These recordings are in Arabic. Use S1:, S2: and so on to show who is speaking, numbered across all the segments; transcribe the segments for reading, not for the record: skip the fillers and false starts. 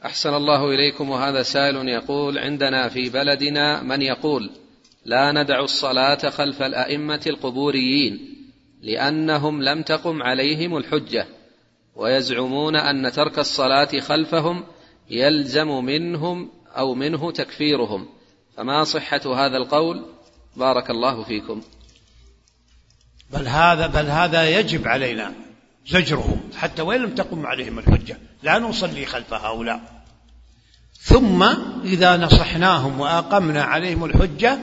S1: أحسن الله إليكم. وهذا سائل يقول: عندنا في بلدنا من يقول لا ندع الصلاة خلف الأئمة القبوريين لأنهم لم تقم عليهم الحجة، ويزعمون أن ترك الصلاة خلفهم يلزم منهم أو منه تكفيرهم، فما صحة هذا القول؟ بارك الله فيكم.
S2: بل هذا يجب علينا زجرهم حتى وإن لم تقم عليهم الحجة، لا نصلي خلف هؤلاء. ثم إذا نصحناهم وأقمنا عليهم الحجة،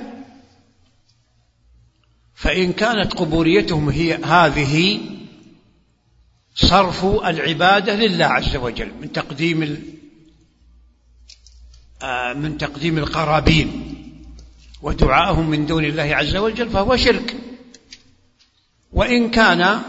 S2: فإن كانت قبوريتهم هي هذه صرف العبادة لله عز وجل من تقديم القرابين ودعائهم من دون الله عز وجل، فهو شرك. وإن كان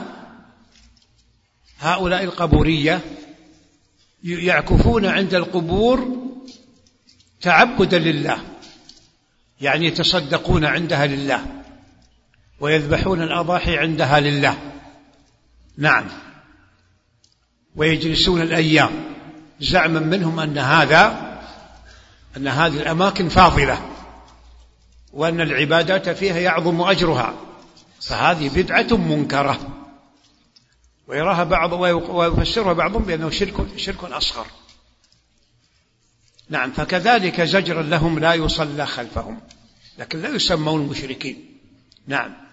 S2: هؤلاء القبورية يعكفون عند القبور تعبدا لله، يعني يتصدقون عندها لله ويذبحون الأضاحي عندها لله، نعم، ويجلسون الأيام زعما منهم أن هذه الأماكن فاضلة وأن العبادات فيها يعظم أجرها، فهذه بدعة منكرة، ويراها بعض ويفسرها بعضهم بأنه شرك أصغر. نعم، فكذلك زجرا لهم لا يصلى خلفهم، لكن لا يسمون مشركين. نعم.